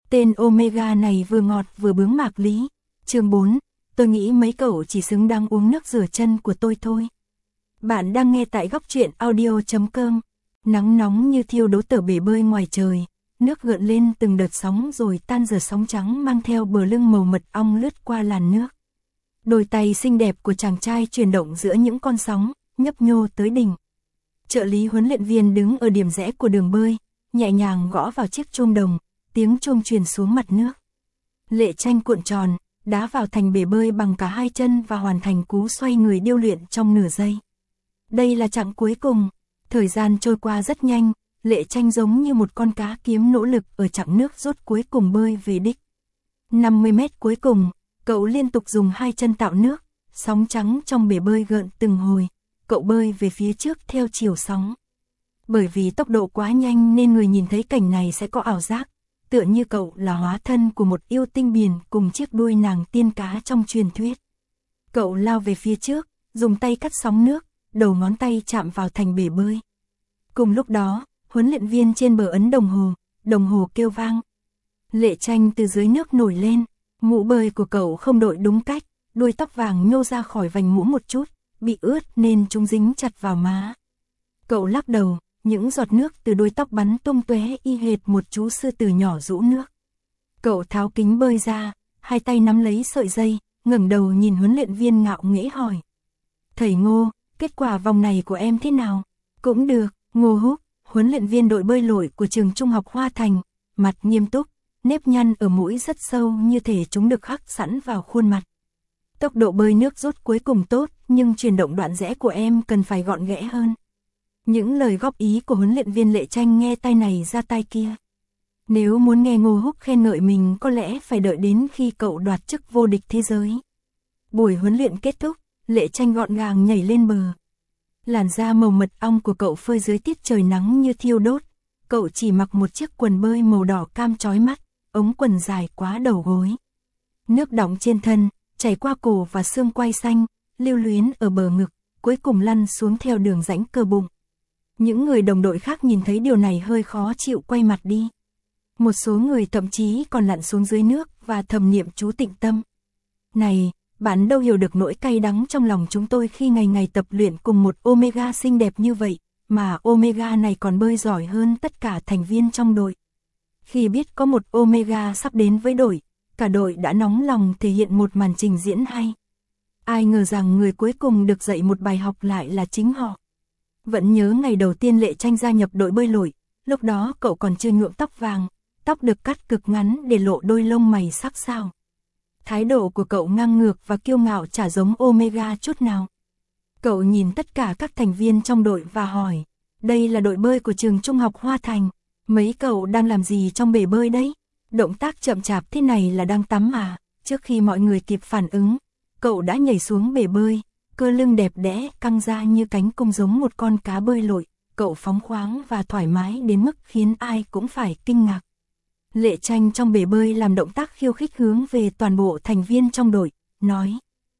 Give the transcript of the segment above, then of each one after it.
Tên Omega này vừa ngọt vừa bướng mạc lý. Chương 4, tôi nghĩ mấy cậu chỉ xứng đáng uống nước rửa chân của tôi thôi. Bạn đang nghe tại góc truyện audio.com. Nắng nóng như thiêu đốt tờ bể bơi ngoài trời, nước gợn lên từng đợt sóng rồi tan dần sóng trắng mang theo bờ lưng màu mật ong lướt qua làn nước. Đôi tay xinh đẹp của chàng trai chuyển động giữa những con sóng, nhấp nhô tới đỉnh. Trợ lý huấn luyện viên đứng ở điểm rẽ của đường bơi, nhẹ nhàng gõ vào chiếc chuông đồng, tiếng chuông truyền xuống mặt nước. Lệ Tranh cuộn tròn, đá vào thành bể bơi bằng cả hai chân và hoàn thành cú xoay người điêu luyện trong nửa giây. Đây là chặng cuối cùng, thời gian trôi qua rất nhanh, Lệ Tranh giống như một con cá kiếm nỗ lực ở chặng nước rút cuối cùng bơi về đích. 50 mét cuối cùng, cậu liên tục dùng hai chân tạo nước, sóng trắng trong bể bơi gợn từng hồi, cậu bơi về phía trước theo chiều sóng. Bởi vì tốc độ quá nhanh nên người nhìn thấy cảnh này sẽ có ảo giác, tựa như cậu là hóa thân của một yêu tinh biển cùng chiếc đuôi nàng tiên cá trong truyền thuyết. Cậu lao về phía trước, dùng tay cắt sóng nước, đầu ngón tay chạm vào thành bể bơi. Cùng lúc đó, huấn luyện viên trên bờ ấn đồng hồ kêu vang. Lệ Tranh từ dưới nước nổi lên, mũ bơi của cậu không đội đúng cách, đuôi tóc vàng nhô ra khỏi vành mũ một chút, bị ướt nên chúng dính chặt vào má. Cậu lắc đầu, những giọt nước từ đuôi tóc bắn tung tóe y hệt một chú sư tử nhỏ rũ nước. Cậu tháo kính bơi ra, hai tay nắm lấy sợi dây, ngẩng đầu nhìn huấn luyện viên ngạo nghễ hỏi. Thầy Ngô, kết quả vòng này của em thế nào? Cũng được, Ngô Húc, huấn luyện viên đội bơi lội của trường trung học Hoa Thành, mặt nghiêm túc, nếp nhăn ở mũi rất sâu như thể chúng được khắc sẵn vào khuôn mặt. Tốc độ bơi nước rút cuối cùng tốt, nhưng chuyển động đoạn rẽ của em cần phải gọn ghẽ hơn. Những lời góp ý của huấn luyện viên Lệ Tranh nghe tai này ra tai kia. Nếu muốn nghe Ngô Húc khen ngợi mình có lẽ phải đợi đến khi cậu đoạt chức vô địch thế giới. Buổi huấn luyện kết thúc, Lệ Tranh gọn gàng nhảy lên bờ. Làn da màu mật ong của cậu phơi dưới tiết trời nắng như thiêu đốt. Cậu chỉ mặc một chiếc quần bơi màu đỏ cam chói mắt, ống quần dài quá đầu gối. Nước đọng trên thân, chảy qua cổ và xương quai xanh, lưu luyến ở bờ ngực, cuối cùng lăn xuống theo đường rãnh cơ bụng. Những người đồng đội khác nhìn thấy điều này hơi khó chịu quay mặt đi. Một số người thậm chí còn lặn xuống dưới nước và thầm niệm chú tịnh tâm. Này, bạn đâu hiểu được nỗi cay đắng trong lòng chúng tôi khi ngày ngày tập luyện cùng một Omega xinh đẹp như vậy, mà Omega này còn bơi giỏi hơn tất cả thành viên trong đội. Khi biết có một Omega sắp đến với đội, cả đội đã nóng lòng thể hiện một màn trình diễn hay. Ai ngờ rằng người cuối cùng được dạy một bài học lại là chính họ. Vẫn nhớ ngày đầu tiên Lệ Tranh gia nhập đội bơi lội, lúc đó cậu còn chưa nhuộm tóc vàng, tóc được cắt cực ngắn để lộ đôi lông mày sắc sảo. Thái độ của cậu ngang ngược và kiêu ngạo chả giống Omega chút nào. Cậu nhìn tất cả các thành viên trong đội và hỏi, đây là đội bơi của trường trung học Hoa Thành, mấy cậu đang làm gì trong bể bơi đấy? Động tác chậm chạp thế này là đang tắm à? Trước khi mọi người kịp phản ứng, cậu đã nhảy xuống bể bơi, cơ lưng đẹp đẽ căng ra như cánh cung giống một con cá bơi lội, cậu phóng khoáng và thoải mái đến mức khiến ai cũng phải kinh ngạc. Lệ Tranh trong bể bơi làm động tác khiêu khích hướng về toàn bộ thành viên trong đội, nói.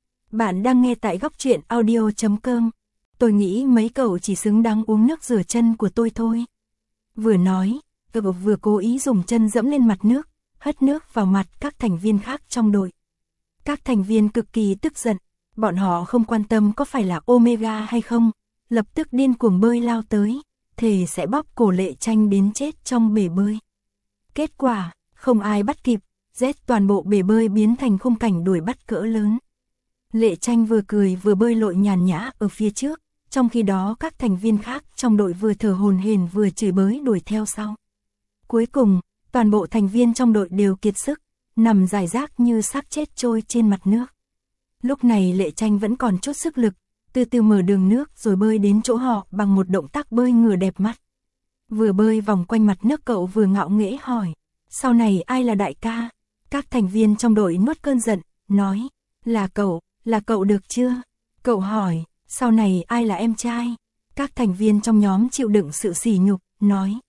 Bạn đang nghe tại góc truyện audio.com. Tôi nghĩ mấy cậu chỉ xứng đáng uống nước rửa chân của tôi thôi. Vừa nói, cậu vừa cố ý dùng chân dẫm lên mặt nước, hất nước vào mặt các thành viên khác trong đội. Các thành viên cực kỳ tức giận, bọn họ không quan tâm có phải là Omega hay không, lập tức điên cuồng bơi lao tới, thề sẽ bóp cổ Lệ Tranh đến chết trong bể bơi. Kết quả, không ai bắt kịp, toàn bộ bể bơi biến thành khung cảnh đuổi bắt cỡ lớn. Lệ Tranh vừa cười vừa bơi lội nhàn nhã ở phía trước, trong khi đó các thành viên khác trong đội vừa thở hổn hển vừa chửi bới đuổi theo sau. Cuối cùng, toàn bộ thành viên trong đội đều kiệt sức, nằm rải rác như xác chết trôi trên mặt nước. Lúc này Lệ Tranh vẫn còn chút sức lực, từ từ mở đường nước rồi bơi đến chỗ họ bằng một động tác bơi ngửa đẹp mắt. Vừa bơi vòng quanh mặt nước cậu vừa ngạo nghễ hỏi, sau này ai là đại ca? Các thành viên trong đội nuốt cơn giận, nói, là cậu được chưa? Cậu hỏi, sau này ai là em trai? Các thành viên trong nhóm chịu đựng sự sỉ nhục, nói,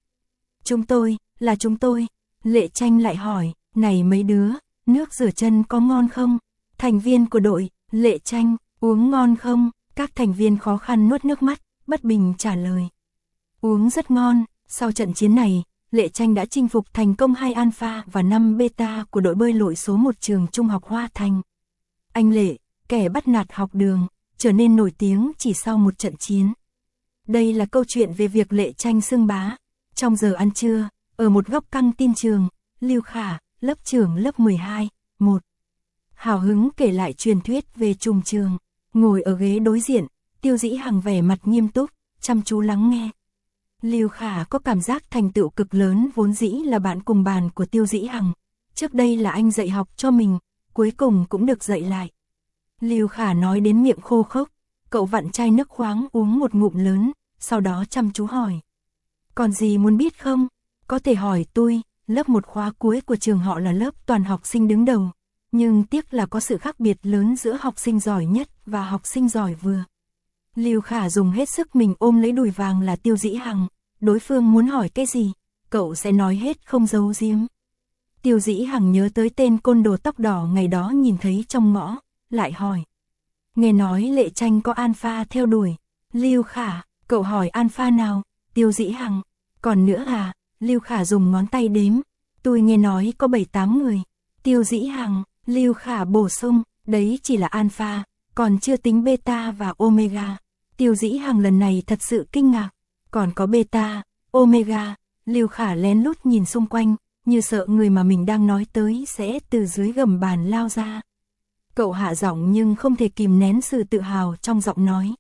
chúng tôi. Lệ Tranh lại hỏi, này mấy đứa, nước rửa chân có ngon không? Thành viên của đội, Lệ Tranh, uống ngon không? Các thành viên khó khăn nuốt nước mắt, bất bình trả lời. Uống rất ngon, sau trận chiến này, Lệ Tranh đã chinh phục thành công 2 alpha và 5 beta của đội bơi lội số 1 trường Trung học Hoa Thành. Anh Lệ, kẻ bắt nạt học đường, trở nên nổi tiếng chỉ sau một trận chiến. Đây là câu chuyện về việc Lệ Tranh xưng bá. Trong giờ ăn trưa, ở một góc căng tin trường, Lưu Khả, lớp trưởng lớp 12, 1. Hào hứng kể lại truyền thuyết về trùng trường. Ngồi ở ghế đối diện, Tiêu Dĩ Hằng vẻ mặt nghiêm túc, chăm chú lắng nghe. Lưu Khả có cảm giác thành tựu cực lớn, vốn dĩ là bạn cùng bàn của Tiêu Dĩ Hằng. Trước đây là anh dạy học cho mình, cuối cùng cũng được dạy lại. Lưu Khả nói đến miệng khô khốc, cậu vặn chai nước khoáng uống một ngụm lớn, sau đó chăm chú hỏi. Còn gì muốn biết không? Có thể hỏi tôi, lớp 1 khóa cuối của trường họ là lớp toàn học sinh đứng đầu. Nhưng tiếc là có sự khác biệt lớn giữa học sinh giỏi nhất và học sinh giỏi vừa. Lưu Khả dùng hết sức mình ôm lấy đùi vàng là Tiêu Dĩ Hằng. Đối phương muốn hỏi cái gì, cậu sẽ nói hết không giấu giếm. Tiêu Dĩ Hằng nhớ tới tên côn đồ tóc đỏ ngày đó nhìn thấy trong ngõ, lại hỏi. Nghe nói Lệ Tranh có alpha theo đuổi. Lưu Khả, cậu hỏi alpha nào? Tiêu Dĩ Hằng. Còn nữa à? Lưu Khả dùng ngón tay đếm. Tôi nghe nói có 7-8 người. Tiêu Dĩ Hằng. Lưu Khả bổ sung, đấy chỉ là alpha, còn chưa tính beta và omega. Tiêu Dĩ Hằng lần này thật sự kinh ngạc. Còn có beta, omega. Lưu Khả lén lút nhìn xung quanh, như sợ người mà mình đang nói tới sẽ từ dưới gầm bàn lao ra. Cậu hạ giọng nhưng không thể kìm nén sự tự hào trong giọng nói.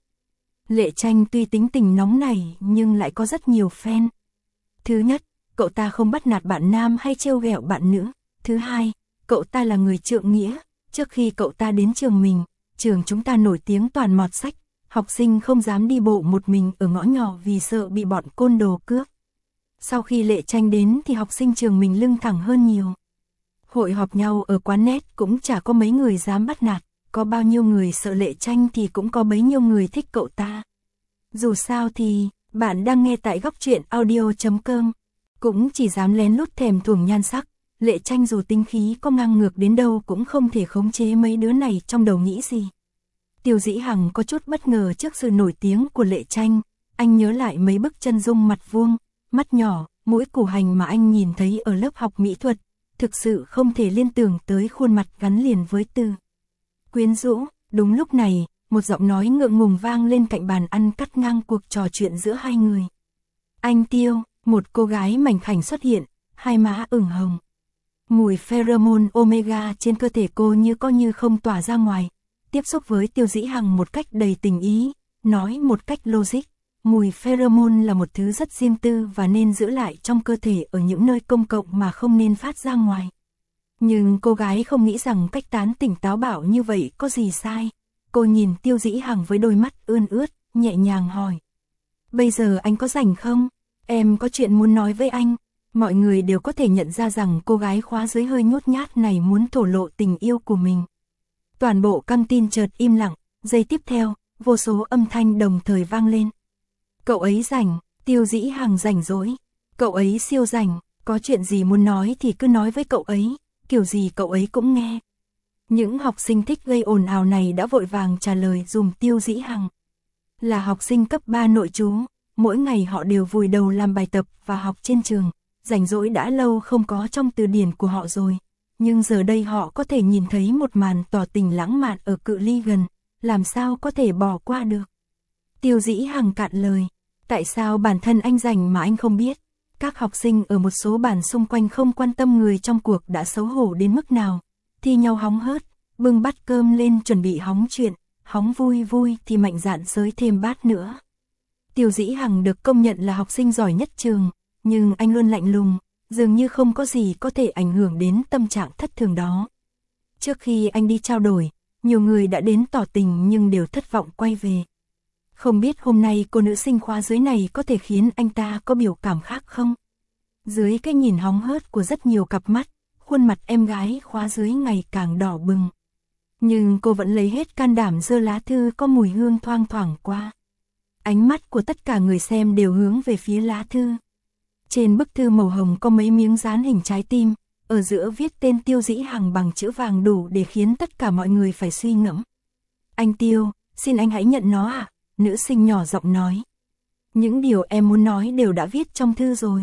Lệ Tranh tuy tính tình nóng nảy nhưng lại có rất nhiều fan. Thứ nhất, cậu ta không bắt nạt bạn nam hay trêu ghẹo bạn nữ. Thứ hai, cậu ta là người trượng nghĩa. Trước khi cậu ta đến trường mình, trường chúng ta nổi tiếng toàn mọt sách. Học sinh không dám đi bộ một mình ở ngõ nhỏ vì sợ bị bọn côn đồ cướp. Sau khi Lệ Tranh đến thì học sinh trường mình lưng thẳng hơn nhiều. Hội họp nhau ở quán net cũng chả có mấy người dám bắt nạt. Có bao nhiêu người sợ Lệ Tranh thì cũng có bấy nhiêu người thích cậu ta. Dù sao thì, bạn đang nghe tại góc truyện audio.com. Cũng chỉ dám lén lút thèm thuồng nhan sắc. Lệ Tranh dù tính khí có ngang ngược đến đâu cũng không thể khống chế mấy đứa này trong đầu nghĩ gì. Tiêu Dĩ Hằng có chút bất ngờ trước sự nổi tiếng của Lệ Tranh. Anh nhớ lại mấy bức chân dung mặt vuông, mắt nhỏ, mũi củ hành mà anh nhìn thấy ở lớp học mỹ thuật. Thực sự không thể liên tưởng tới khuôn mặt gắn liền với từ quyến rũ. Đúng lúc này, một giọng nói ngượng ngùng vang lên cạnh bàn ăn cắt ngang cuộc trò chuyện giữa hai người. Anh Tiêu, một cô gái mảnh khảnh xuất hiện, hai má ửng hồng. Mùi pheromone omega trên cơ thể cô như có như không tỏa ra ngoài. Tiếp xúc với Tiêu Dĩ Hằng một cách đầy tình ý, nói một cách logic. Mùi pheromone là một thứ rất riêng tư và nên giữ lại trong cơ thể ở những nơi công cộng mà không nên phát ra ngoài. Nhưng cô gái không nghĩ rằng cách tán tỉnh táo bạo như vậy có gì sai. Cô nhìn Tiêu Dĩ Hằng với đôi mắt ươn ướt, nhẹ nhàng hỏi. Bây giờ anh có rảnh không? Em có chuyện muốn nói với anh. Mọi người đều có thể nhận ra rằng cô gái khóa dưới hơi nhút nhát này muốn thổ lộ tình yêu của mình. Toàn bộ căng tin chợt im lặng, giây tiếp theo, vô số âm thanh đồng thời vang lên. Cậu ấy rảnh, Tiêu Dĩ Hằng rảnh rỗi. Cậu ấy siêu rảnh, có chuyện gì muốn nói thì cứ nói với cậu ấy, kiểu gì cậu ấy cũng nghe. Những học sinh thích gây ồn ào này đã vội vàng trả lời dùm Tiêu Dĩ Hằng. Là học sinh cấp 3 nội trú, mỗi ngày họ đều vùi đầu làm bài tập và học trên trường, rảnh rỗi đã lâu không có trong từ điển của họ rồi. Nhưng giờ đây họ có thể nhìn thấy một màn tỏ tình lãng mạn ở cự ly gần, làm sao có thể bỏ qua được. Tiêu Dĩ Hằng cạn lời, tại sao bản thân anh rảnh mà anh không biết? Các học sinh ở một số bàn xung quanh không quan tâm người trong cuộc đã xấu hổ đến mức nào, thi nhau hóng hớt, bưng bát cơm lên chuẩn bị hóng chuyện, hóng vui vui thì mạnh dạn xới thêm bát nữa. Tiêu Dĩ Hằng được công nhận là học sinh giỏi nhất trường, nhưng anh luôn lạnh lùng, dường như không có gì có thể ảnh hưởng đến tâm trạng thất thường đó. Trước khi anh đi trao đổi, nhiều người đã đến tỏ tình nhưng đều thất vọng quay về. Không biết hôm nay cô nữ sinh khóa dưới này có thể khiến anh ta có biểu cảm khác không? Dưới cái nhìn hóng hớt của rất nhiều cặp mắt, khuôn mặt em gái khóa dưới ngày càng đỏ bừng. Nhưng cô vẫn lấy hết can đảm giơ lá thư có mùi hương thoang thoảng qua. Ánh mắt của tất cả người xem đều hướng về phía lá thư. Trên bức thư màu hồng có mấy miếng dán hình trái tim, ở giữa viết tên Tiêu Dĩ Hằng bằng chữ vàng đủ để khiến tất cả mọi người phải suy ngẫm. Anh Tiêu, xin anh hãy nhận nó ạ, nữ sinh nhỏ giọng nói. Những điều em muốn nói đều đã viết trong thư rồi.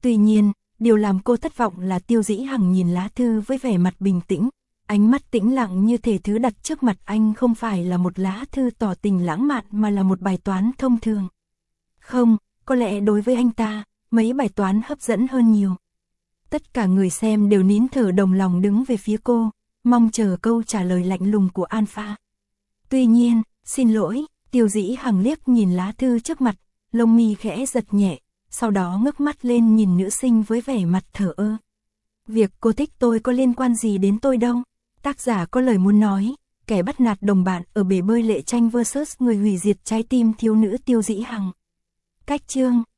Tuy nhiên, điều làm cô thất vọng là Tiêu Dĩ Hằng nhìn lá thư với vẻ mặt bình tĩnh, ánh mắt tĩnh lặng như thể thứ đặt trước mặt anh không phải là một lá thư tỏ tình lãng mạn mà là một bài toán thông thường. Không, có lẽ đối với anh ta, mấy bài toán hấp dẫn hơn nhiều. Tất cả người xem đều nín thở đồng lòng đứng về phía cô, mong chờ câu trả lời lạnh lùng của Alpha. Tuy nhiên, xin lỗi, Tiêu Dĩ Hằng liếc nhìn lá thư trước mặt, lông mi khẽ giật nhẹ, sau đó ngước mắt lên nhìn nữ sinh với vẻ mặt thờ ơ. Việc cô thích tôi có liên quan gì đến tôi đâu. Tác giả có lời muốn nói, kẻ bắt nạt đồng bạn ở bể bơi Lệ Tranh vs người hủy diệt trái tim thiếu nữ Tiêu Dĩ Hằng. Cách chương